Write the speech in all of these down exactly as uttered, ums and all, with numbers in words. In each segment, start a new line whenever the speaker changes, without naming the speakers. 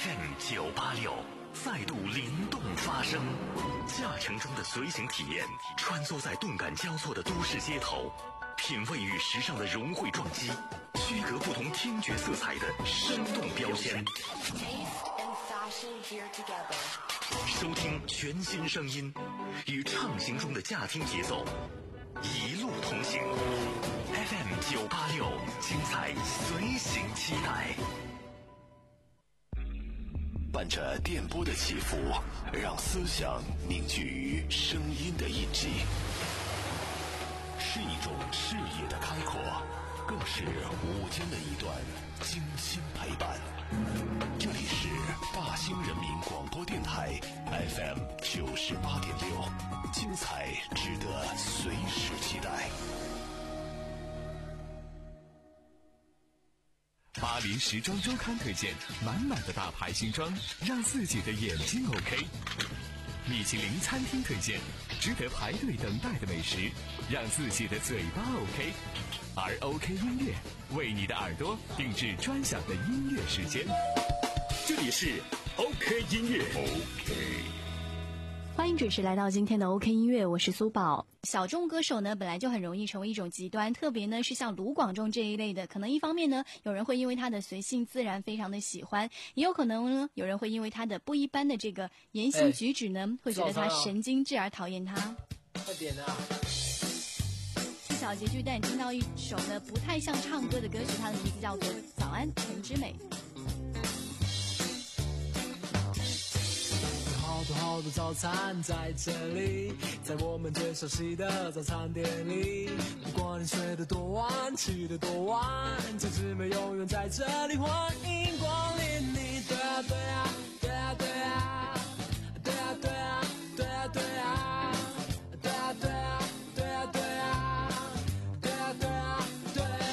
F M 九八六再度灵动发声，驾乘中的随行体验，穿梭在动感交错的都市街头，品味与时尚的融汇撞击，区隔不同听觉色彩的生动标签。收听全新声音，与畅行中的驾听节奏，一路同行。F M 九八六，精彩随行期待。伴着电波的起伏，让思想凝聚于声音的印记，是一种视野的开阔，更是午间的一段精心陪伴。这里是大兴人民广播电台 F M 九十八点六，精彩值得随时期待。
巴黎时装周刊推荐满满的大牌新装，让自己的眼睛 OK。米其林餐厅推荐值得排队等待的美食，让自己的嘴巴 OK。而 OK 音乐为你的耳朵定制专享的音乐时间。这里是 OK 音乐 OK。
欢迎准时来到今天的 OK 音乐，我是苏宝。小众歌手呢，本来就很容易成为一种极端，特别呢是像卢广仲这一类的，可能一方面呢，有人会因为他的随性自然非常的喜欢，也有可能呢，有人会因为他的不一般的这个言行举止呢，会觉得他神经质而讨厌他。
快点啊！
是小结局，但你听到一首呢不太像唱歌的歌曲，它的名字叫做《早安陈之美》。
好多好多早餐在这里，在我们最熟悉的早餐店里。不管你睡得多晚，起得多晚，陈之美永远在这里，欢迎光临你。对啊对啊对啊对啊对啊对啊对啊对啊对啊对啊对啊对啊对啊对啊对啊。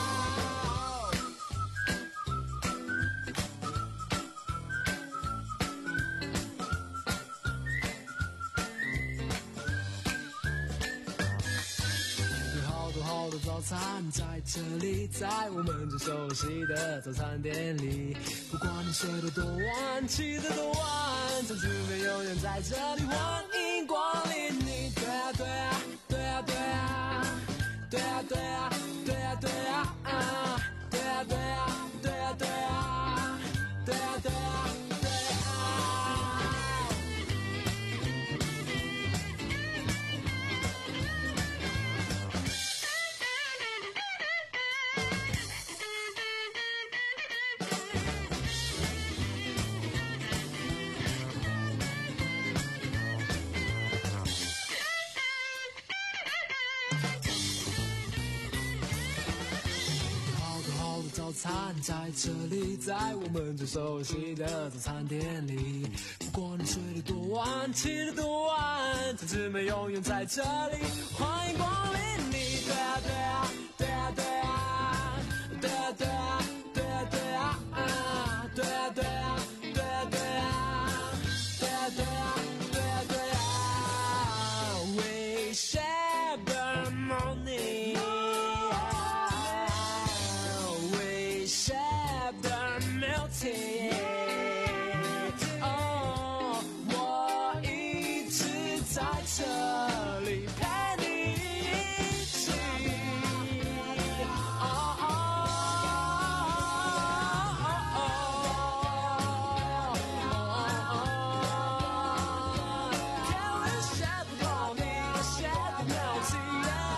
好多早餐在这里，在我们最熟悉的早餐店里。不管你睡得多晚，起得多晚，陈之美永远在这里，欢迎光临你。对啊对啊对啊对啊对啊对啊对啊对啊对啊对啊对啊对啊对啊对啊对啊。早餐在这里，在我们最熟悉的早餐店里。不管你睡得多晚，起得多晚，陈之美永远在这里，欢迎光临你。对啊对啊对啊对啊对啊对啊对啊对啊对啊对啊对啊对啊对啊对啊对啊对啊 We share the morning。哦，我一直在这里陪你一起。哦哦哦 Can we share the morning, share the melody?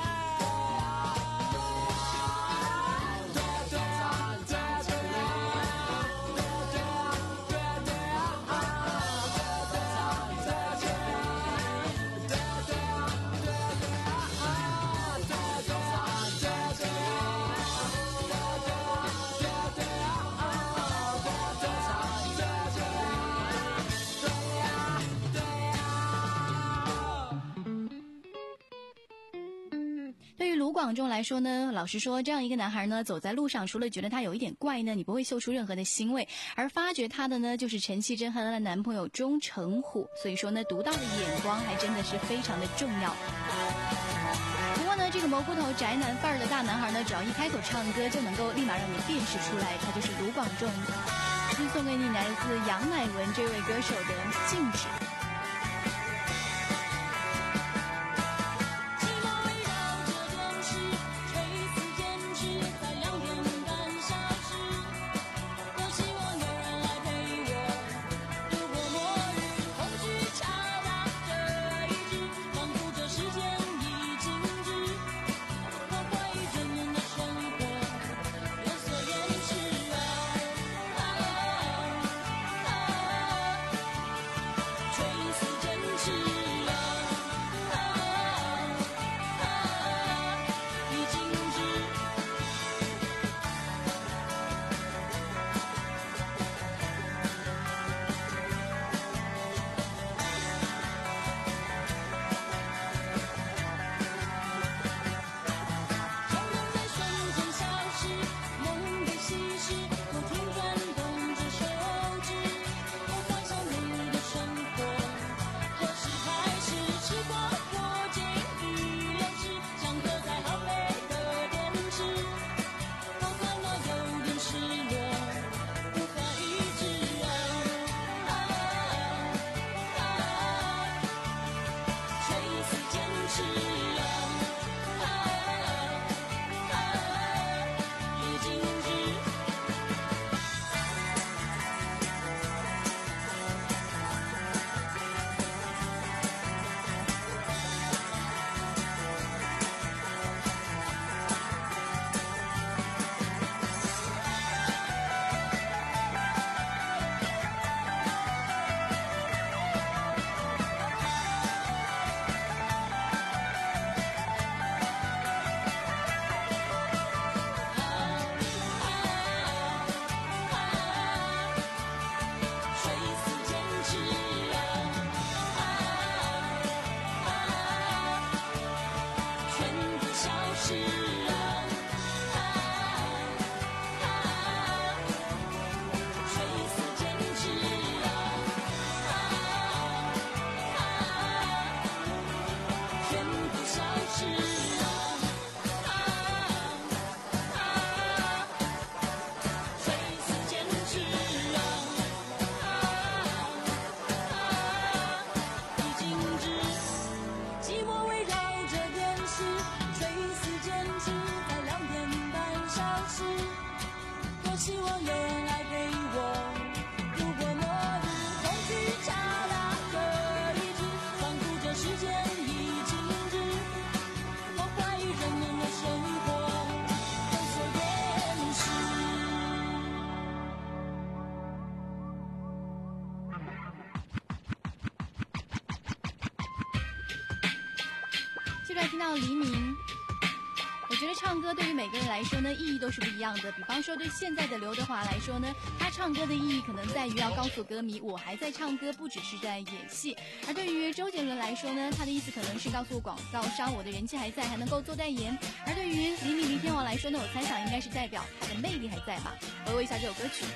卢广仲来说呢，老实说，这样一个男孩呢，走在路上，除了觉得他有一点怪呢，你不会嗅出任何的腥味，而发掘他的呢，就是陈绮贞和她的男朋友钟成虎。所以说呢，独到的眼光还真的是非常的重要。不过呢，这个蘑菇头宅男范儿的大男孩呢，只要一开口唱歌，就能够立马让你辨识出来，他就是卢广仲。 是送给你来自杨乃文这位歌手的《静止》。听到黎明，我觉得唱歌对于每个人来说呢，意义都是不一样的。比方说，对现在的刘德华来说呢，他唱歌的意义可能在于要告诉歌迷，我还在唱歌，不只是在演戏；而对于周杰伦来说呢，他的意思可能是告诉广告商，我的人气还在，还能够做代言；而对于黎明黎天王来说呢，我猜想应该是代表他的魅力还在吧。回味一下这首歌曲。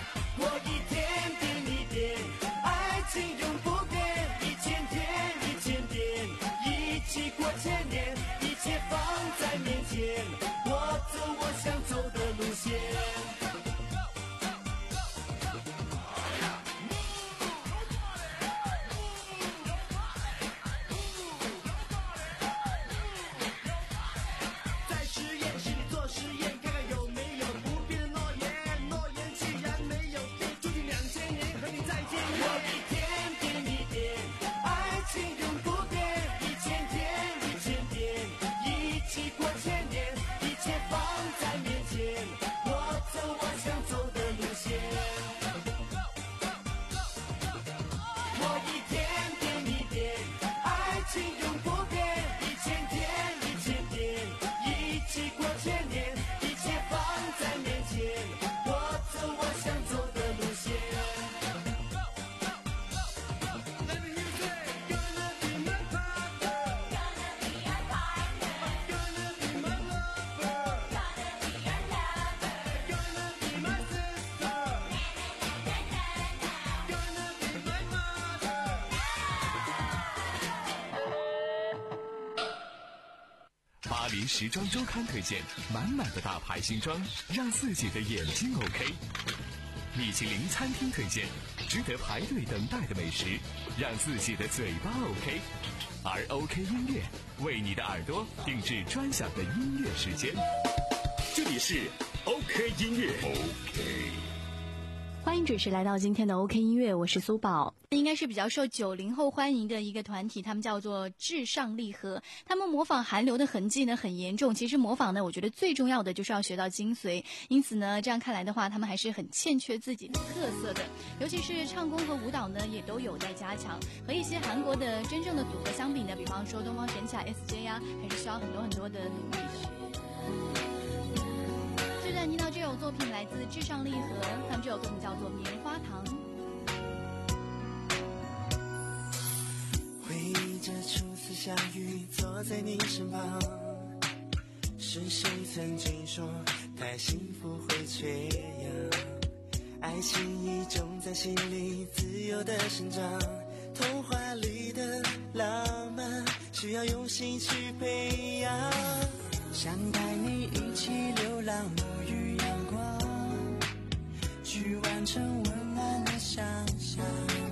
情永不变，一千天一千
巴黎时装周刊推荐满满的大牌新装，让自己的眼睛 OK。米其林餐厅推荐值得排队等待的美食，让自己的嘴巴 OK。而 OK 音乐为你的耳朵定制专享的音乐时间。
这里是 OK 音乐 OK。
欢迎准时来到今天的 OK 音乐，我是苏宝。应该是比较受九零后欢迎的一个团体，他们叫做至上励合。他们模仿韩流的痕迹呢很严重，其实模仿呢我觉得最重要的就是要学到精髓，因此呢这样看来的话，他们还是很欠缺自己的特色的，尤其是唱功和舞蹈呢也都有待加强。和一些韩国的真正的组合相比呢，比方说东方神起啊 S J 啊，还是需要很多很多的努力的。这段听到这首作品来自至上励合，他们这首作品叫做《棉花糖》。
回忆着初次相遇，坐在你身旁，是谁曾经说太幸福会缺氧？爱情已种在心里自由的生长，童话里的浪漫需要用心去培养，想带你一起流浪，沐浴阳光，去完成温暖的想象，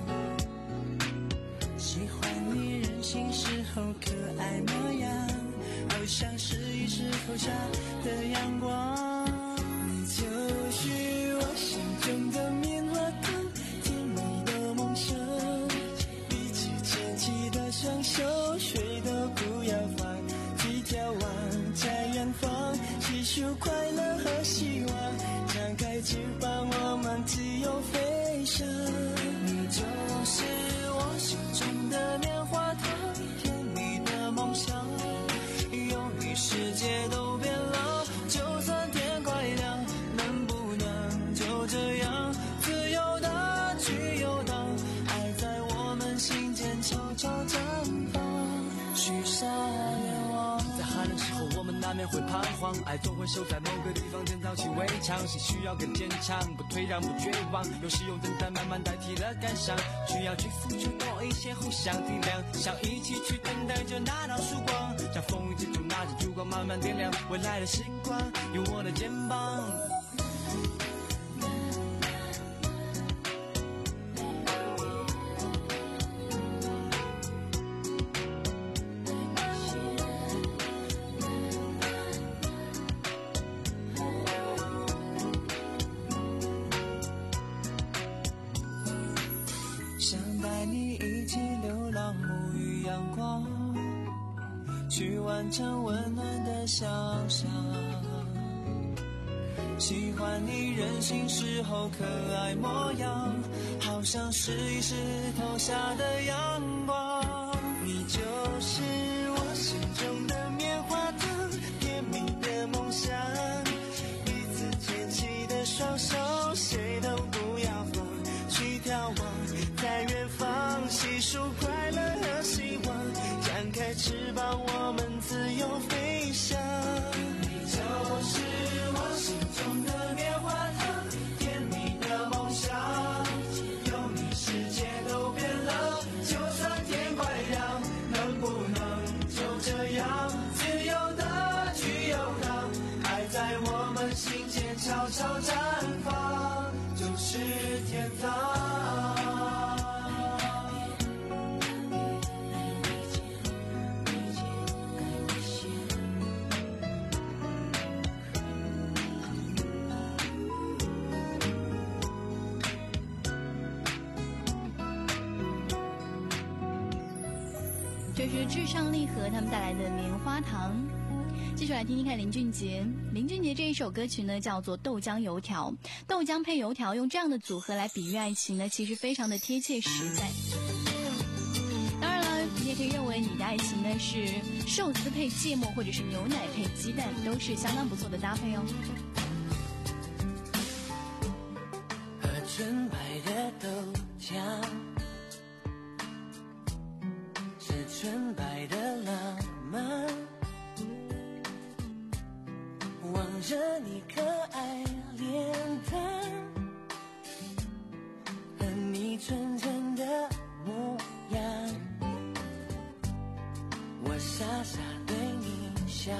喜欢你任性时候可爱模样，好像是一时投下的阳光，你就是我心中的棉花糖，甜蜜的梦想，一起牵起的双手，谁都不要放弃，眺望在远方，细数快乐和希望，张开翅膀我们自由飞翔，你就是我心中的棉花糖，甜蜜的梦想，有你世界都变了，就算天快亮，能不能就这样自由的去游荡，爱在我们心间悄悄绽放，许下愿望。
在寒冷时候我们难免会彷徨，爱总会守在某个地方建造起围墙，心需要更坚强，不退让不绝望，有时用等待慢慢代替了感伤，需要去付出多一些互相体谅，想一起去等待着那道曙光，像风雨之中拿着烛光慢慢点亮未来的时光，有我的肩膀。
想带你一起流浪，沐浴阳光，去完成温暖的想象，喜欢你任性时候可爱模样，好像是一时投下的阳光，你就是我心中的棉花糖，甜蜜的梦想，彼此牵起的双手，谁都不要放弃，眺望在远方，细数快乐和希望，张开翅膀我们自由飞翔，你就是我心中的棉花糖，甜蜜的梦想，有你世界都变了，就算天快亮，能不能就这样自由的去游荡，爱在我们心间悄悄绽放，就是天堂。
这是至上励合他们带来的棉花糖。继续来听听看林俊杰。林俊杰这一首歌曲呢叫做豆浆油条，豆浆配油条，用这样的组合来比喻爱情呢，其实非常的贴切实在。当然了，你也可以认为你的爱情呢是寿司配芥末，或者是牛奶配鸡蛋，都是相当不错的搭配哦。
喝纯白的豆浆，是纯白的浪漫，望着你可爱脸蛋和你纯真的模样，我傻傻对你想，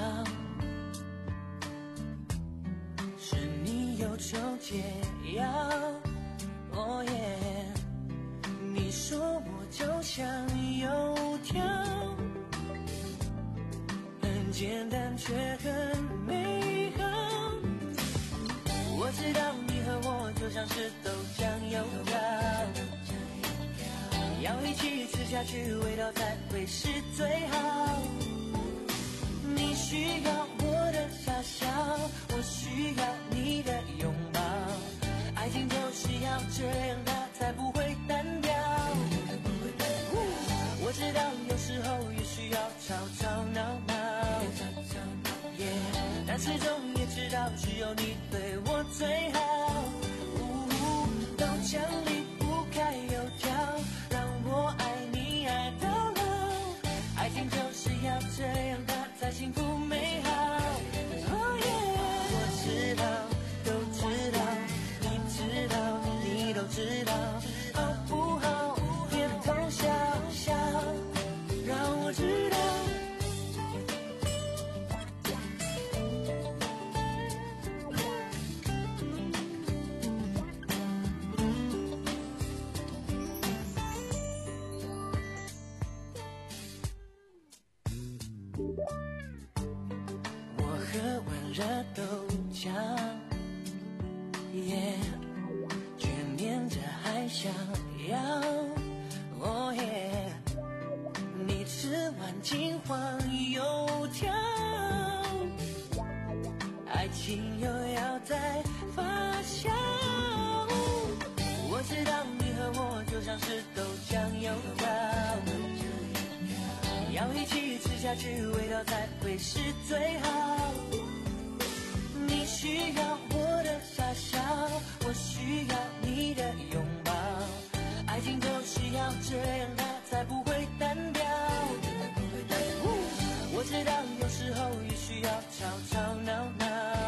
是你忧愁解药。哦耶，你说我就像油条，很简单却很美好。我知道你和我就像是豆浆油条，要一起吃下去，味道才会是最好。你需要我的傻笑，我需要你的拥抱。爱情就是要这样，它才不会单调。我知道有时候也需要吵吵闹闹， yeah, 但始终也知道只有你对我最好。豆浆离不开油条，让我爱你爱到老。爱情就是要这样，它才幸福美好。Oh yeah, 我知道，都知道，你知道，你都知道，好不好？别偷笑笑，让我知道。我喝完热豆浆，耶，却念着还想要，哦耶，你吃完金黄油条，爱情又要再发酵。我知道你和我就像是豆浆油条，要一起吃下去，味道才会是最好。你需要我的傻笑，我需要你的拥抱。爱情就是要这样，它才不会单调。我知道有时候也需要吵吵闹闹，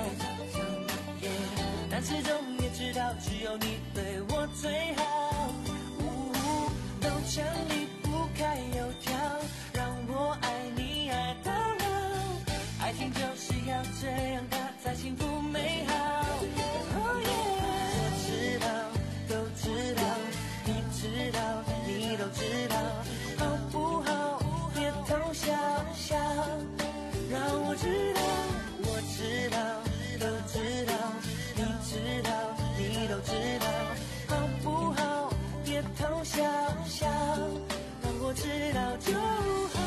yeah, 但始终也知道只有你对我最好。豆浆离不开油条，让我爱你爱到老。爱情就是要这样，它才幸福美好。Oh yeah, 我知道，都知道，你知道，你都知道，好不好？别偷笑笑，让我知道。我知道，都知道，你知道，你都知道，好不好？别偷笑笑，让我知道就好。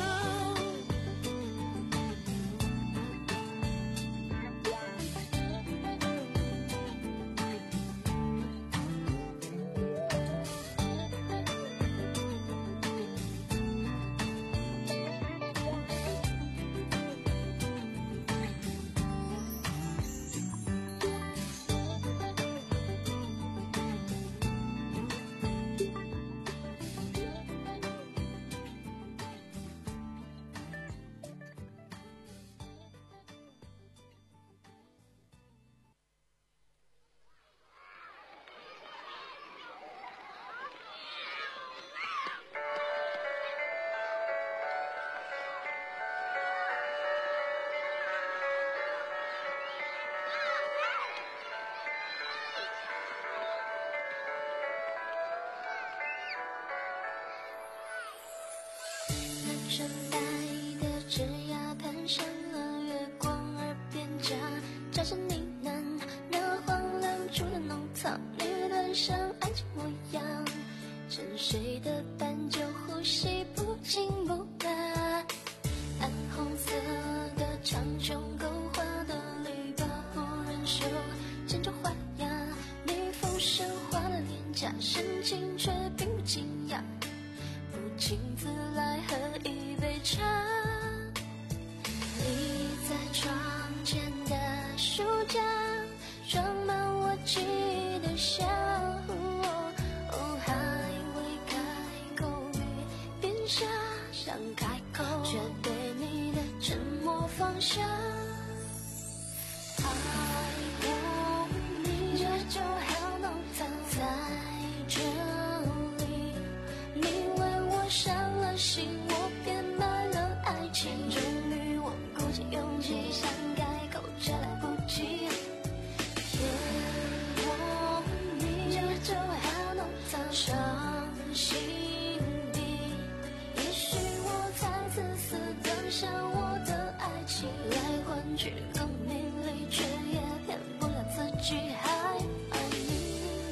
盛开的枝桠攀上了月光，耳边夹杂着呢喃，那荒凉处的农草绿端上爱情模样，沉睡的斑鸠呼吸不清不淡，暗红色的长裙勾画的绿把忽然手牵着花呀，蜜蜂生花的脸颊，深情却并不惊讶，不请自来喝一杯茶，立在窗前的书架装满我记忆的笑，哦，还未开口语便傻想开口，却对你的沉默放下。爱过你，这就好浓藏在这里，你为我伤了心，我变卖了爱情，终于我鼓起勇气自私的像我的爱情，来换取更名利，却也骗不了自己还爱你。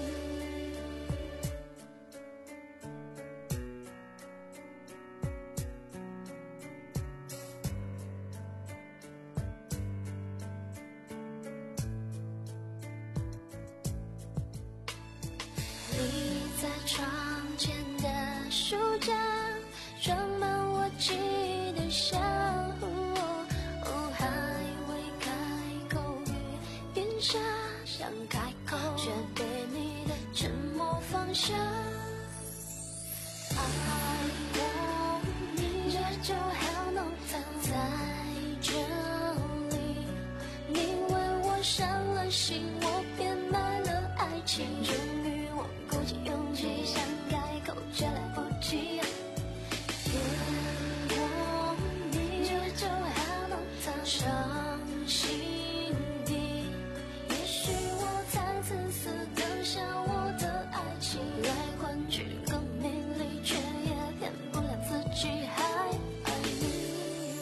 你在窗前的书架装满我记忆的香，哦，还未开口语便傻，想开口却被你的沉默放下。爱我你，这就好浓藏在这里，你为我伤了心，我变卖了爱情，终于我鼓起勇气想开口，却来不及。骗我你，这就好浓藏伤心底，也许我太自私的像我的爱情，来换取更名利，却也骗不了自己还爱你。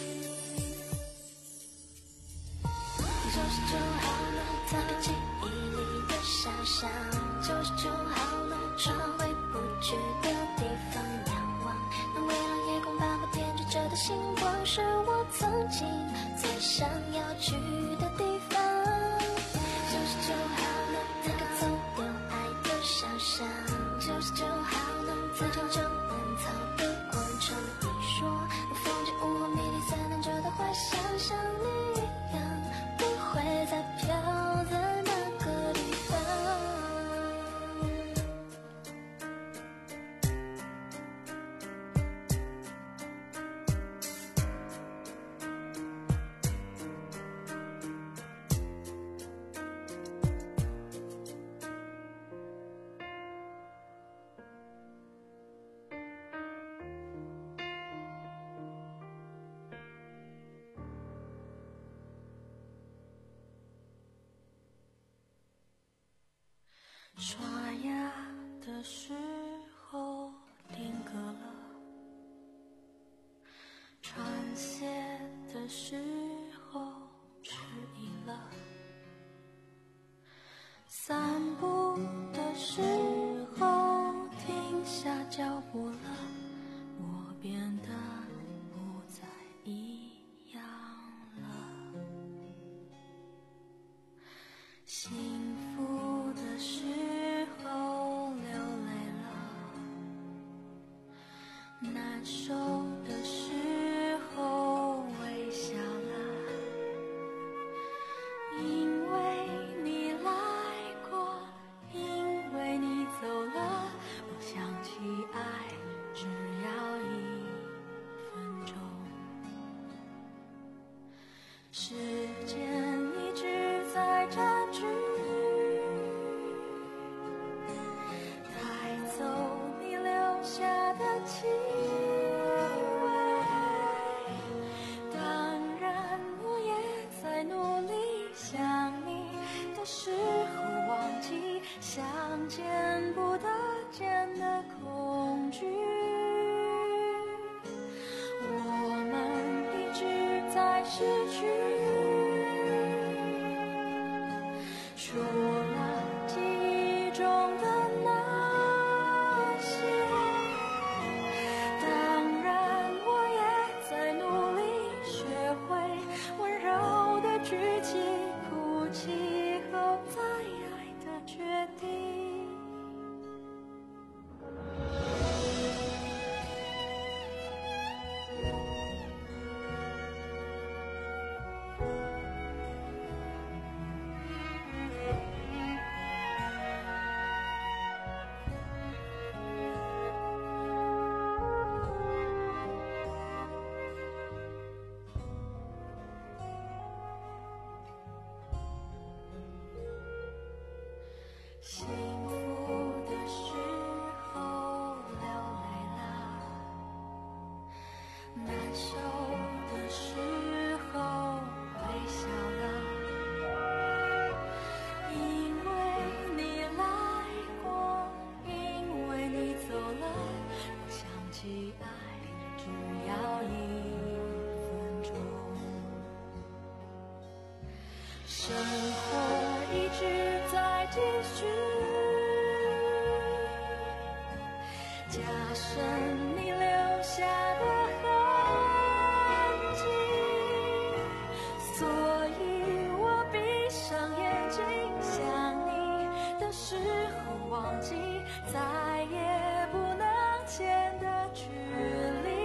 九十九号楼在记忆里的小巷，九十九号楼窗回不去的地方仰望，那围绕夜空斑驳点缀着的星光，是我曾经最想要去的地方。九十九号楼那个总有爱的小巷，九十九号楼自由中嫩草的广场，你说我风景午后迷离散漫着的幻想，像你一样不会再飘在那个地方。刷牙的时候定格了，穿鞋的时候迟疑了，散步的时候停下脚步了，我变得不再一样了。幸福的时候流泪了，难受的时候微笑了，因为你来过，因为你走了，我想起爱只要一分钟，时间一直在占据，带走你留下的气味。当然我也在努力想你的时候忘记，想见不得见的恐惧，我们一直在失去，除了记忆中的那些。当然我也在努力学会温柔的举起哭泣后再爱的决定。幸福的时候流泪了，难受的时候微笑了，因为你来过，因为你走了，我想起爱只要一剩你留下的痕迹，所以我闭上眼睛，想你的时候忘记再也不能见的距离。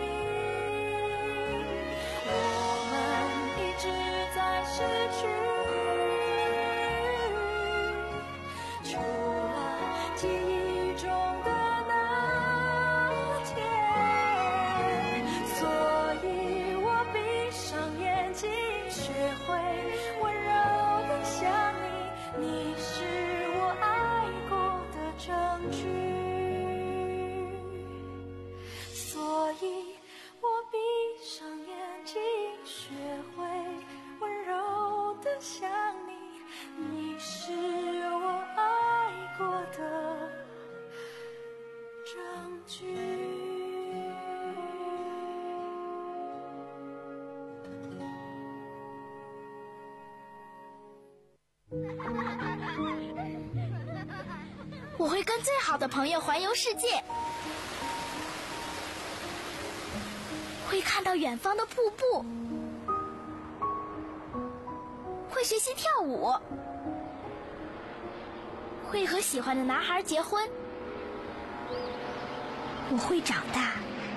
我们一直在失去，除了记忆中的那天，所以我闭上眼睛，学会温柔的想你，你是我爱过的证据，所以我闭上眼睛，学会温柔的想你，你是我爱过的证据。
我会跟最好的朋友环游世界，会看到远方的瀑布，会学习跳舞，会和喜欢的男孩结婚。我会长大。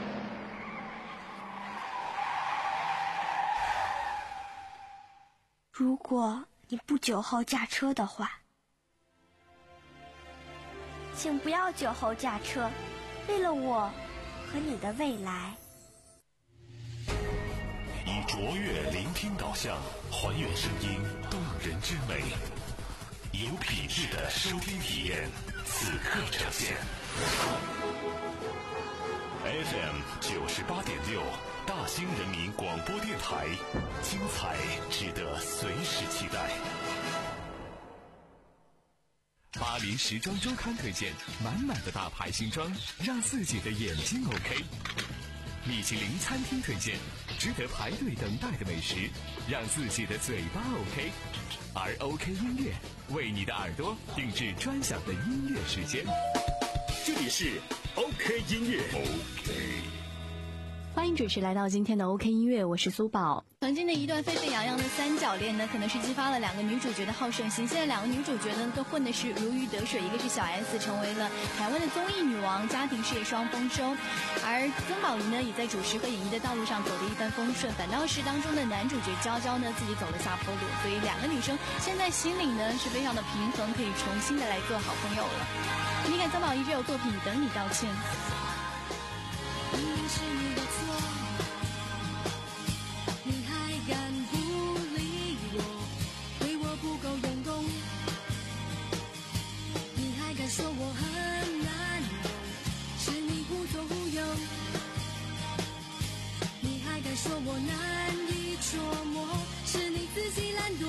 如果你不酒后驾车的话，请不要酒后驾车，为了我和你的未来。
以卓越聆听导向，还原声音动人之美，有品质的收听体验，此刻呈现。F M 九十八点六，大兴人民广播电台，精彩值得随时期待。
巴黎时装周刊推荐，满满的大牌新装，让自己的眼睛 OK。米其林餐厅推荐，值得排队等待的美食，让自己的嘴巴 OK。而 OK 音乐为你的耳朵定制专享的音乐时间。
这里是 OK 音乐 OK。
欢迎准时来到今天的 OK 音乐，我是苏宝。曾经的一段沸沸扬扬的三角恋呢，可能是激发了两个女主角的好胜心。现在两个女主角呢，都混的是如鱼得水，一个是小 S 成为了台湾的综艺女王，家庭事业双丰收，而曾宝仪呢，也在主持和演艺的道路上走得一帆风顺。反倒是当中的男主角娇娇呢，自己走了下坡路，所以两个女生现在心里呢是非常的平衡，可以重新的来做好朋友了。你看曾宝仪这首作品《等你道歉》。
明明是你的错，你还敢不理我，对我不够用功，你还敢说我很难懂，是你忽左忽右，你还敢说我难以琢磨，是你自己懒惰，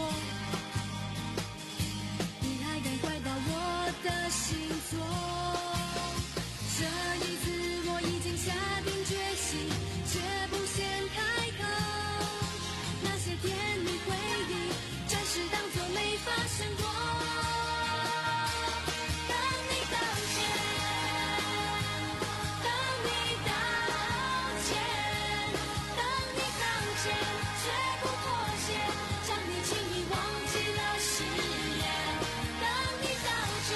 你还敢怪到我的星座，这一次我已经下定决心，绝不先开口，那些甜蜜回忆暂时当作没发生过。等你道歉，等你道歉，等你道歉，绝不妥协，将你轻易忘记了誓言。等你道歉，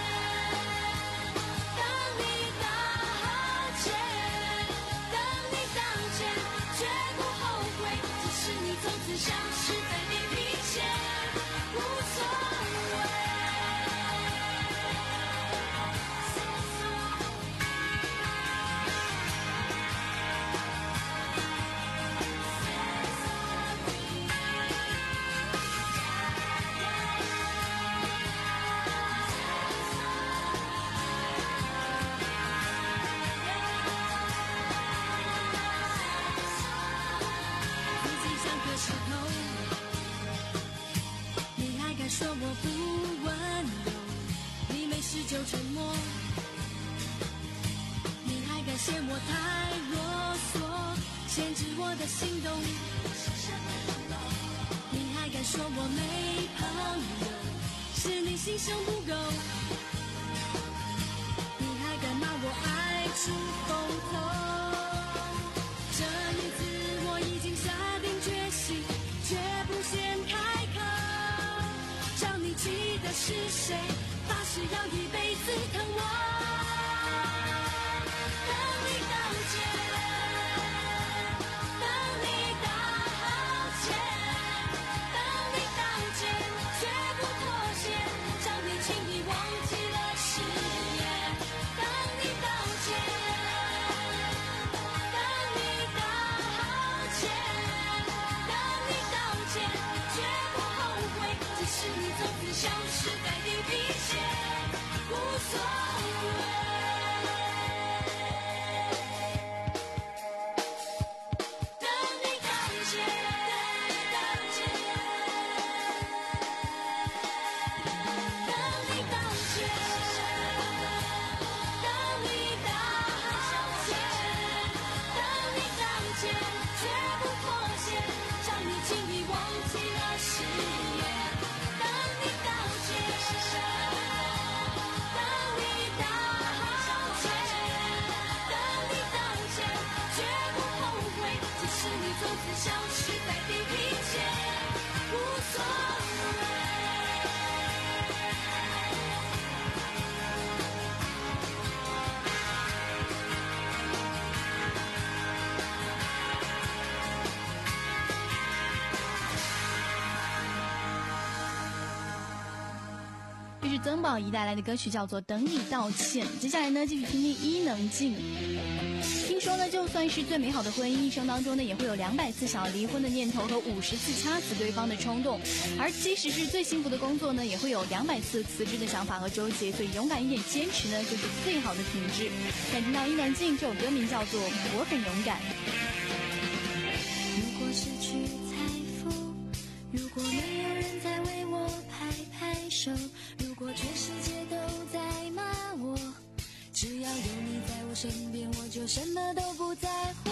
等你道歉，等你道歉，绝不后悔，即使你从此消失在你面前，无所谓。自己像颗石头，你还敢说我不温柔，你没事就沉默，你还敢嫌我太啰嗦，限制我的行动，你还敢说我没朋友，是你心胸不够，你还敢骂我爱
是风头。这一次我已经下定决心，绝不先开口。找你记得是谁，发誓要一辈子疼我。等你道歉，等你道歉，等你道歉，绝不妥协，找你轻易忘记了誓言。等你道歉，等你道歉，等你道歉，绝不后悔，即使你从此消失在地平线，无所谓。等你道歉，等你道歉，等你道歉，等你道歉，等你道歉，绝不妥协，让你轻易忘记了誓言。等你道歉，等你道歉，等你道歉，绝不后悔，即使你从此消失在地平线，无所谓。
这是曾宝仪带来的歌曲，叫做《等你道歉》。接下来呢，继续听听伊能静。听说呢，就算是最美好的婚姻，一生当中呢，也会有两百次想要离婚的念头和五十次掐死对方的冲动。而即使是最幸福的工作呢，也会有两百次辞职的想法和纠结。所以勇敢一点，坚持呢，就是最好的品质。看听到伊能静这首歌名叫做《我很勇敢》。
如果失去财富，如果没有人在为我拍拍手，如果全世界都在骂我，只要有你在我身边，我就什么都不在乎。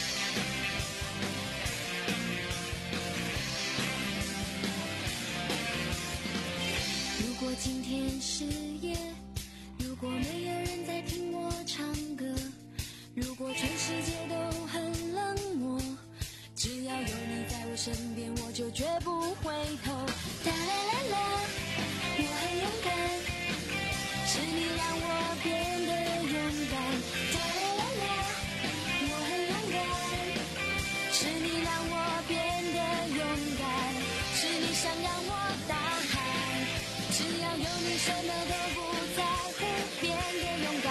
如果今天失业，如果没有人在听我唱歌，如果全世界都很冷漠，只要有你在我身边，我就绝不回头。哒啦啦啦，我很勇敢，是你让我变得勇敢。哒啦啦啦，我很勇敢，是你让我变得勇敢，是你想让我大喊，只要有你什么都不在乎，变得勇敢。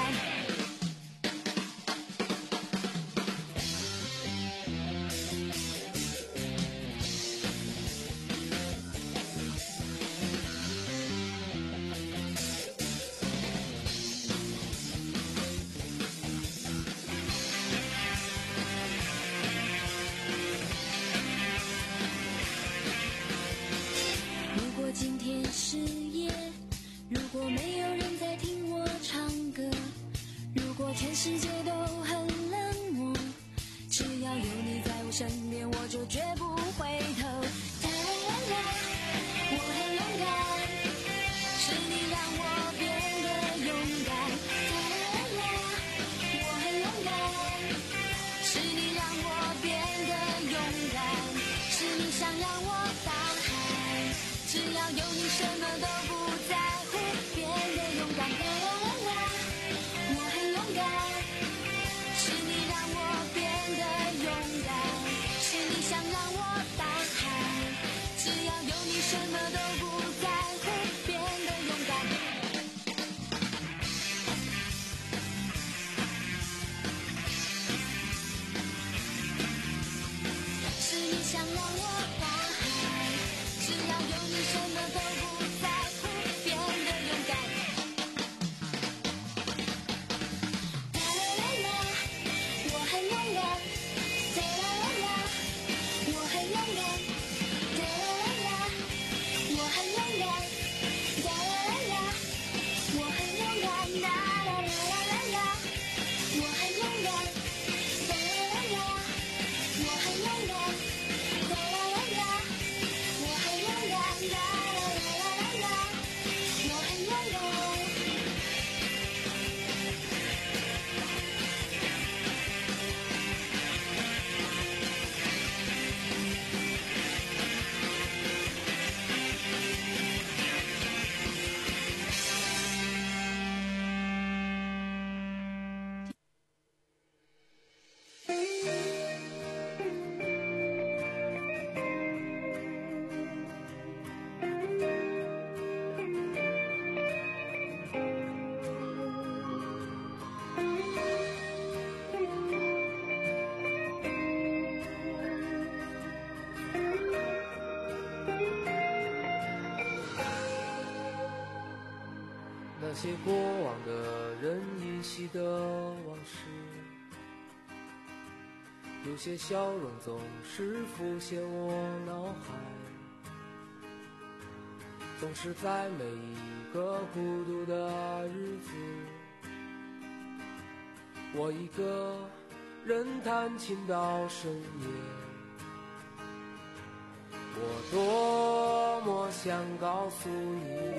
如果今天失业，如果没有人在听我唱歌，如果全世界都很冷漠，只要有你在我身边，我就绝不回头。哒啦啦啦，我很勇敢，是你让我变得勇敢。哒啦啦啦，我很勇敢，是你让我变得勇敢，是你想让我大喊，只要有你什么都不在乎，变得勇敢。哒啦啦啦，我很勇敢，是你让我变得勇敢，是你想让我大喊，只要有
些过往的人依稀的往事，有些笑容总是浮现我脑海，总是在每一个孤独的日子，我一个人弹琴到深夜。我多么想告诉你，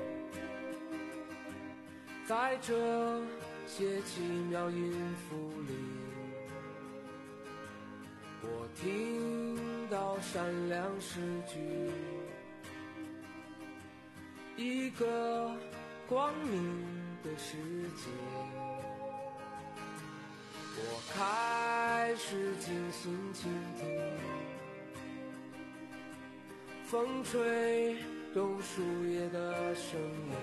在这些奇妙音符里，我听到闪亮诗句，一个光明的世界。我开始静心倾听风吹动树叶的声音，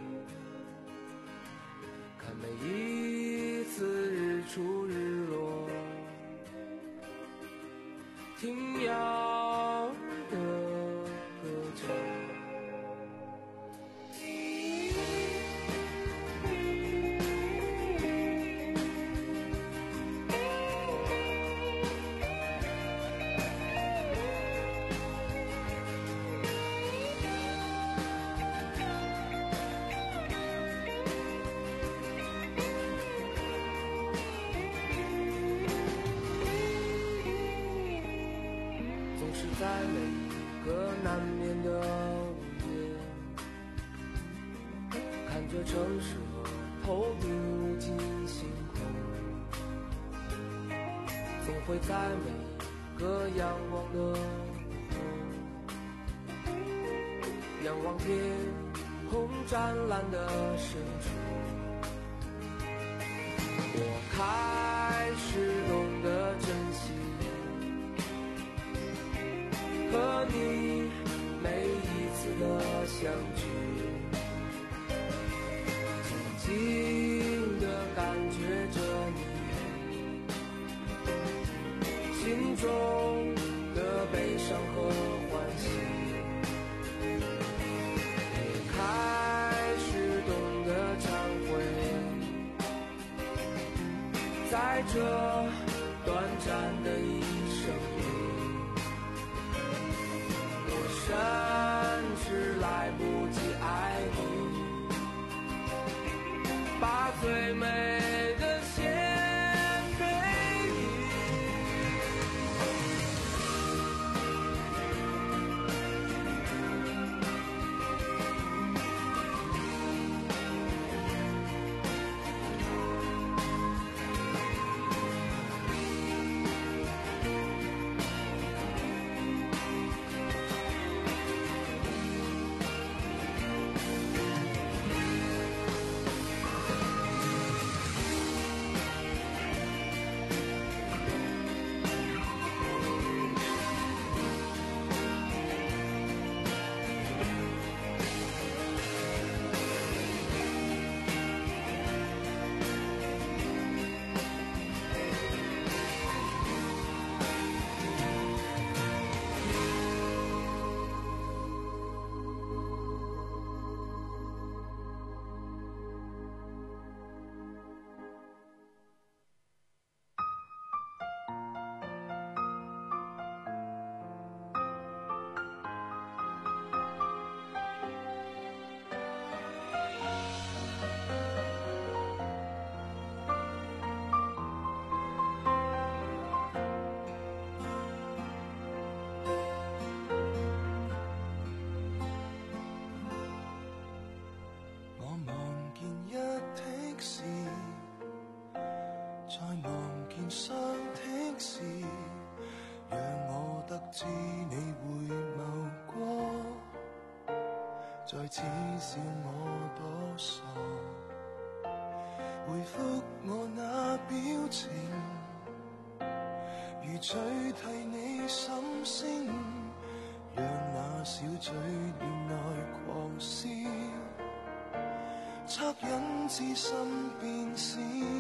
看每一次日出日落，听鸟儿的歌唱。在每一个难眠的午夜，看着城市和头顶无尽星空，总会在每一个阳光的午后，仰望天空湛蓝的深处，我开始懂得珍惜和你每一次的相聚，静静地感觉着你心中的悲伤和欢喜，也开始懂得忏悔，在这短暂的一生里，甚至来不及爱你，把最美的献给你。
再耻笑我多傻，回复我那表情，如取替你心聲，讓那小嘴臉內狂笑，惻隱之心變小，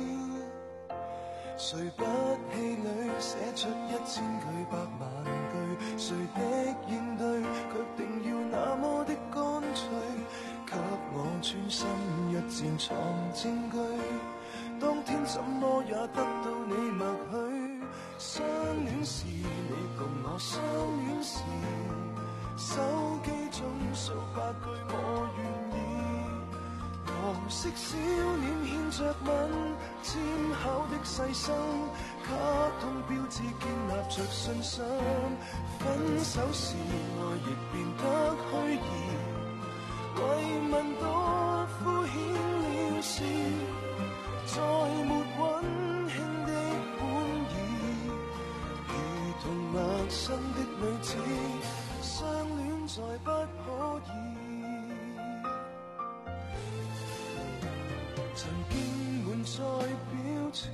誰不氣餒寫出一千句百萬句，誰的應對卻定要那麼的乾脆，給我穿心一箭藏證據，當天怎麼也得到你默許。相戀時你共我相戀時，手機中數百句我願意。黃色小臉牽着吻，簽口的細心，卡通標誌建立着信心。分手時愛亦變得虛擬，慰問多敷衍了事，再沒溫馨的本意，如同陌生的女子，相戀再不可以。曾經滿載表情，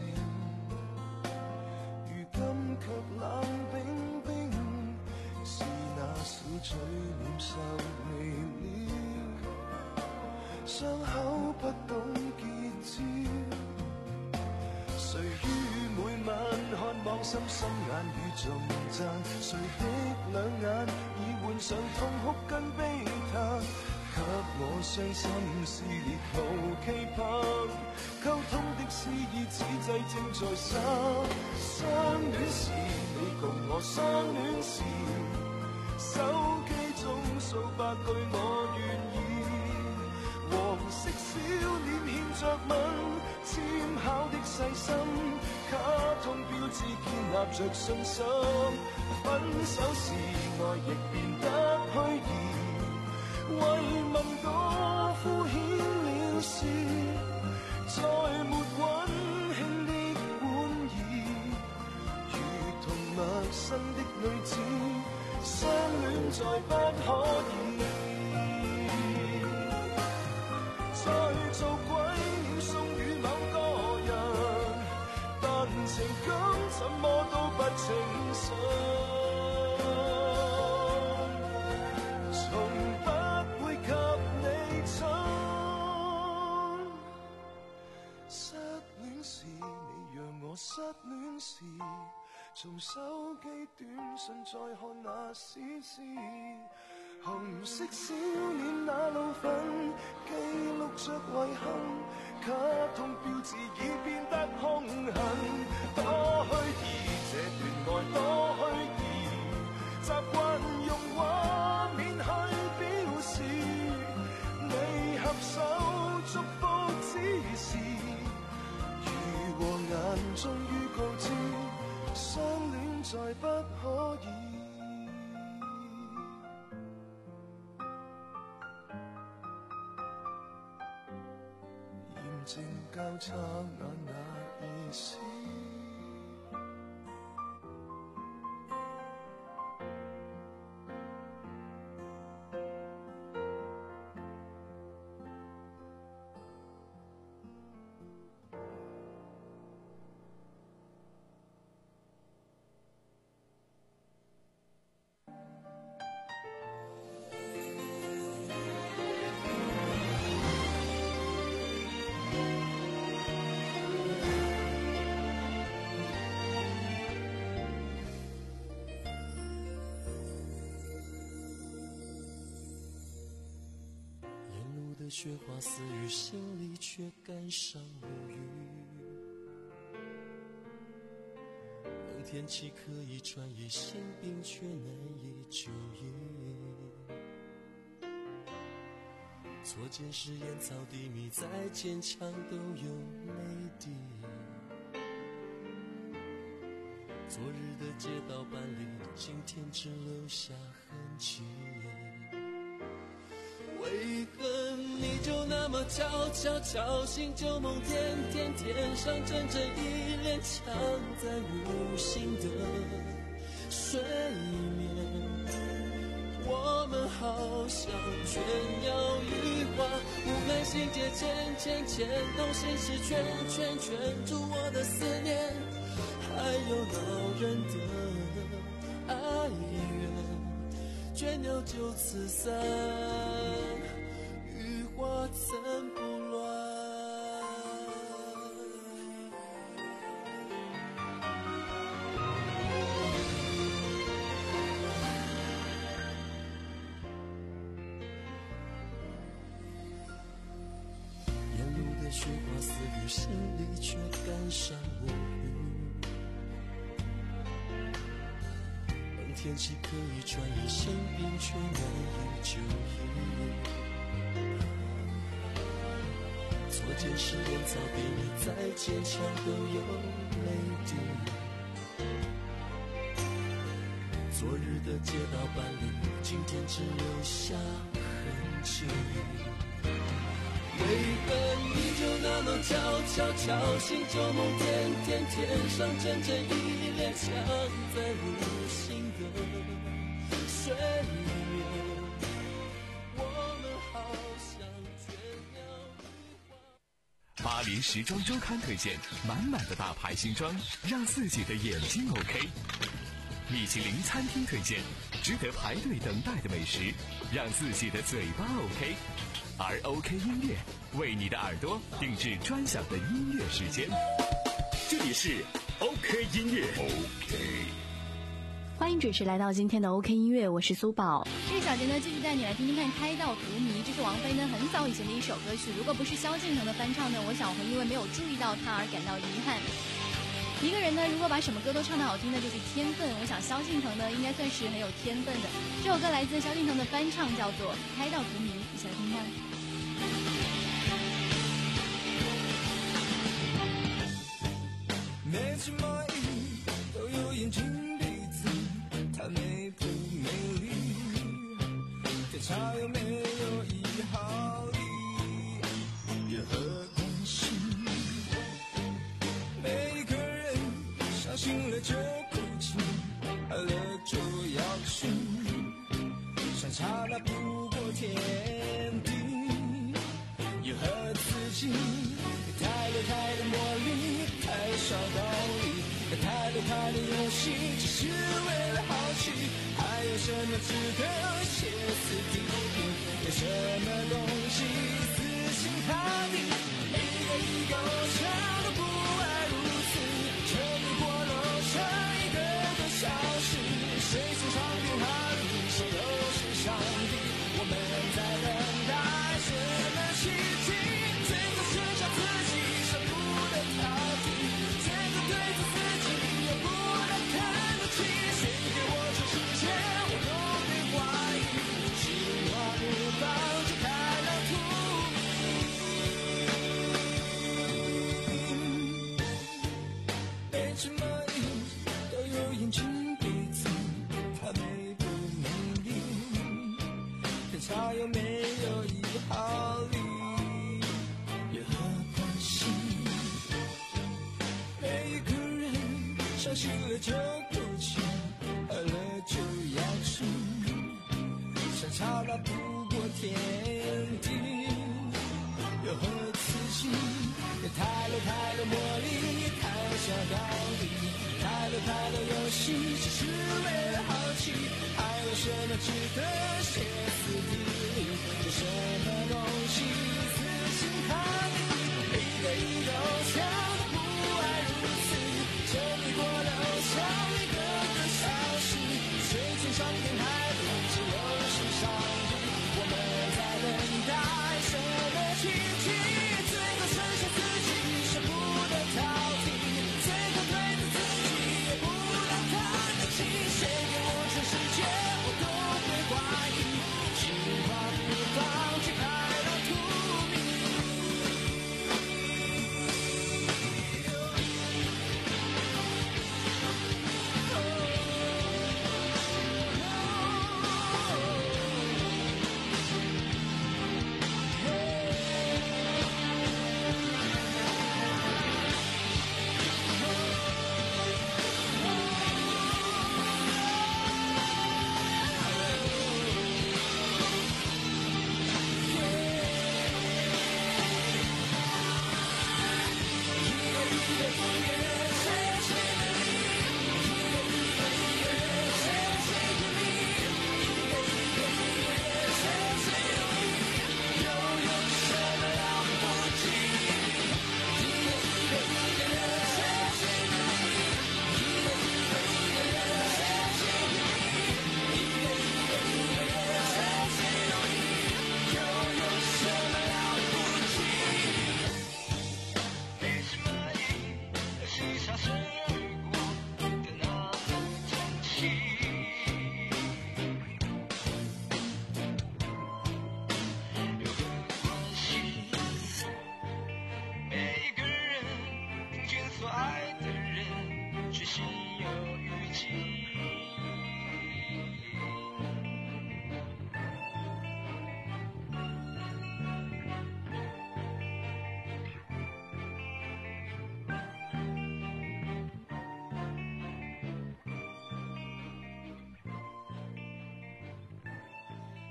如今卻冷冰冰，是那小嘴臉受未了，傷口不懂結焦。誰於每晚看望心心眼與重讚，誰的兩眼已換上痛哭跟悲嘆，給我傷心撕裂無期盼，溝通的詩意此際正在生。相戀時你共我相戀時，手機中數百句我願意。黃色小臉牽着吻，簽考的細心，卡通標誌建立着信心。分手時愛亦變得虛擬，慰問多敷衍了事，再沒溫馨的本意，如同陌生的女子，相戀再不可以。再做鬼臉送予某個人，但情感怎麼都不稱心，從不會給你親。失戀時你讓我失戀時，從手機短信再看那絲絲，紅色小臉那路粉，記錄着遺憾，卡通標誌已變得兇狠。多虛擬這段愛多虛擬，習慣用畫面去表示，你合手祝福之時，如和眼終於告知，相戀再不可以。正交叉眼那意思，
雪花似雨，心里却感伤无语。冷天气可以穿衣，心病却难以就医。错见是烟草地迷，再坚强都有泪滴。昨日的街道斑里，今天只留下痕迹。为何你就那么悄悄敲醒旧梦，天天天上真正依恋，藏在无形的睡眠。我们好像倦鸟羽化，无奈心结牵牵牵动心事圈圈圈住我的思念，还有恼人的哀怨，倦鸟就此散，羽化怎不乱。 心里却感伤无语。当天气可以转移，生病却难以就医。做件事连早比你再坚强都有泪滴。昨日的街道伴侣，今天只留下痕迹。为何你就那么悄悄敲醒旧梦，天天天上阵阵依恋，像在无心的岁月，我们好像倦鸟于花。
巴黎时装周刊推荐满满的大牌新装，让自己的眼睛 OK。米其林餐厅推荐值得排队等待的美食，让自己的嘴巴 OK。而 OK 音乐为你的耳朵定制专享的音乐时间。这里是 OK 音乐 OK。
欢迎准时来到今天的 OK 音乐，我是苏宝。这个小节呢，继续带你来听听看《开到荼蘼》，这是王菲呢很早以前的一首歌曲，如果不是萧敬腾的翻唱呢，我想我会因为没有注意到它而感到遗憾。一个人呢，如果把什么歌都唱得好听呢，就是天分。我想萧敬腾呢，应该算是很有天分的。这首歌来自萧敬腾的翻唱，叫做《开到荼蘼》，一起来听看。
每只蚂蚁都有眼睛鼻子，它美不美丽？天差有没有一毫厘？有何关系？每一个人伤心了就哭泣，爱了就要去，相差那不过天地，有何刺激？太多太多魔力，太少道理，太多太多游戏，只是为了好奇。还有什么值得歇斯底里？有什么东西死心塌地？一个一个我想都不爱如此，沉迷过楼上一个个小时，谁是上帝哈利，谁又是上帝？我们在等待什么奇迹？最后剩下自己舍不得逃避，最后对着自己也不能看得起，谁给我全世界我都没怀疑，情话不放就开了荼蘼。每只蚂蚁都有眼睛鼻子，它美不美丽？天差有没有一毫厘？有何关系？每一个人伤心了就哭泣，爱了就要吃，相差那不过天地，有何刺激？太多太多魔力，太少道理，太多太多游戏，只是为了好奇。还有什么值得歇斯底里？有什么东西死心塌地？一个一个偶像都不爱如此，沉迷过了偶像一个个消失，谁从上天海路，谁又是上帝？我们在等待什么奇迹？最后剩下自己舍不得逃避，最后对着自己也不能看得起，谁给我全世界我都会怀疑，情话不放弃。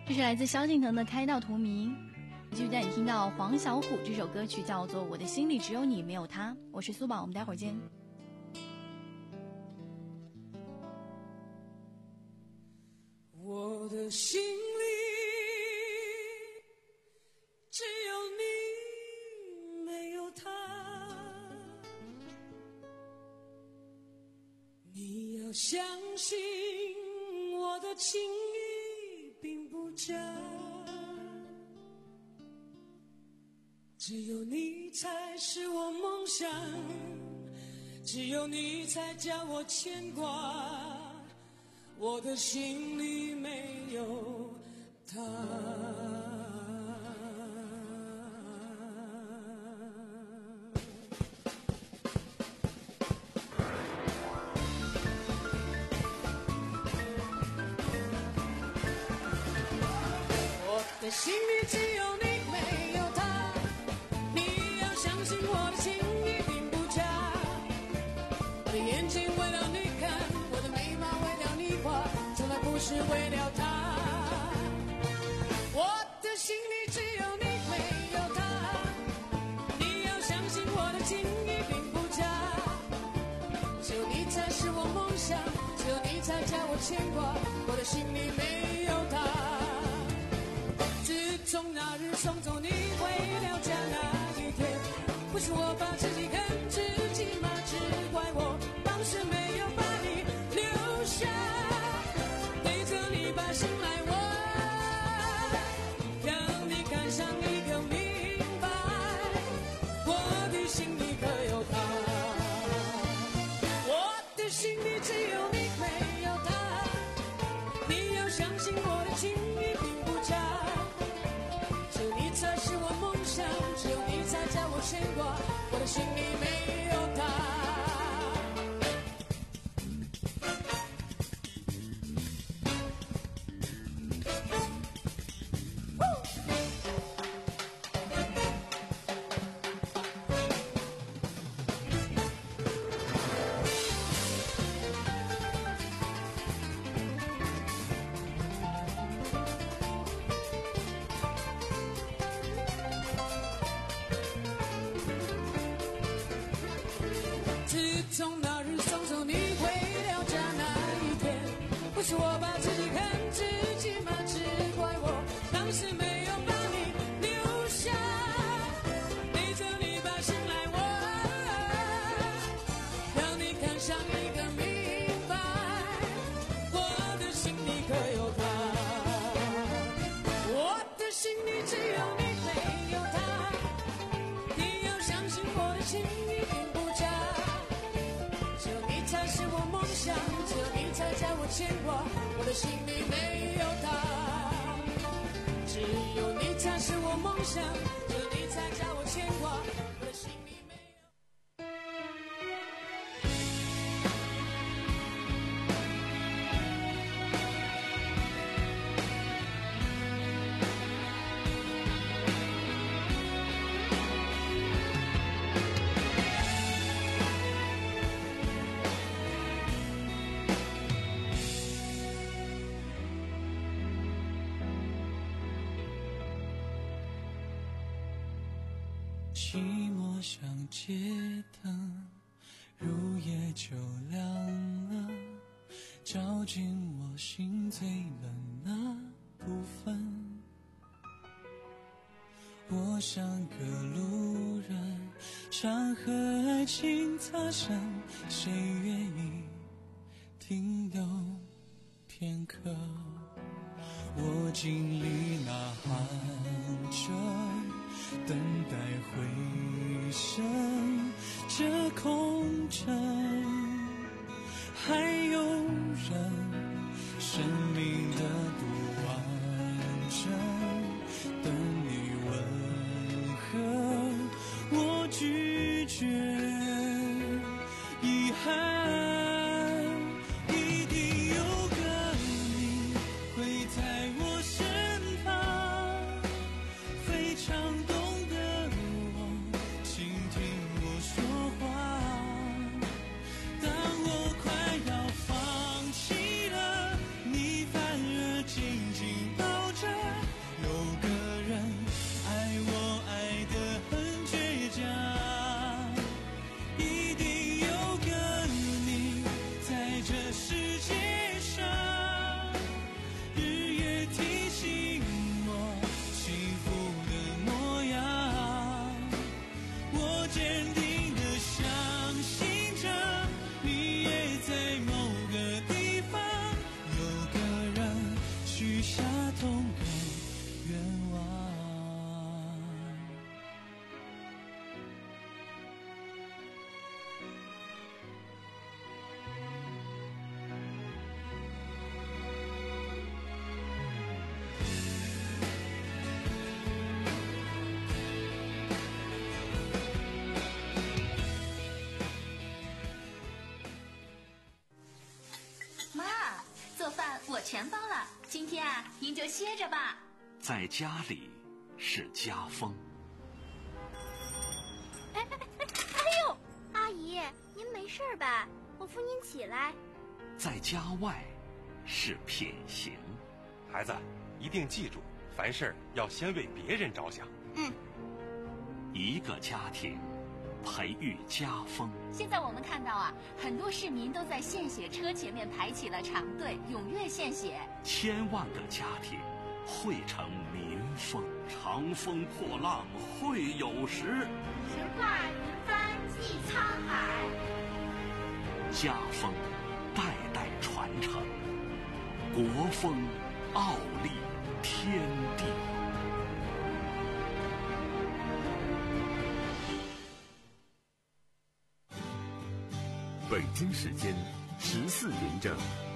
这是来自萧敬腾的《开到荼蘼》。继续带你听到黄小琥这首歌曲，叫做《我的心里只有你没有他》。我是苏宝，我们待会儿见。
我的心里只有你没有他，你要相信我的情意并不假，只有你才是我梦想，只有你才叫我牵挂，我的心里没有他。我的心里只有你没有他，你要相信我的情意并不假，我的眼睛为了你看，我的眉毛为了你画，从来不是为了他。我的心里只有你没有他，你要相信我的情意并不假，只有你才是我梦想，只有你才叫我牵挂，我的心里没有他。自从那日送走你回了家那一天，不是我把自己看自己吗？只怪我当时没有把你留下，对着你把心来握，让你看上一个明白，我的心里可有他，我的心里只有你没有他，你要相信我的情意并不假，只有你才是我梦想，只有你才叫我牵挂，我的心里没有他。自从那日送走你回了家那一天，不是我把自己看自己吗？只怪我当时没有把你留下，对着你把心来握，让你看上一个明白，我的心里可有他，我的心里只有你没有他，你要相信我的情意并不假，只有你才是我梦想，只有你才叫我牵挂，我的心里没有他，只有你才是我梦想，只有你才叫我牵挂，我的心里没有。
寂寞像街灯，入夜就亮了，照进我心最冷那部分。我像个路人，想和爱情擦身，谁愿意停留片刻？我经历那寒冬，等待回声，这空城还有人，生命的不完整，等你问候，我拒绝遗憾，一定有个你会在我身旁，非常懂得我，倾听我说话。当我快要放弃了，你反而
我全包了。今天啊，您就歇着吧。
在家里是家风。
哎哎哎哎呦，阿姨，您没事吧？我扶您起来。
在家外是品行。
孩子，一定记住，凡事要先为别人着想。
嗯。
一个家庭培育家风。
现在我们看到啊，很多市民都在献血车前面排起了长队，踊跃献血。
千万个家庭汇成民风，长风破浪会有时，
直挂云帆济沧海。
家风代代传承，国风傲立天地。
北京时间十四点整。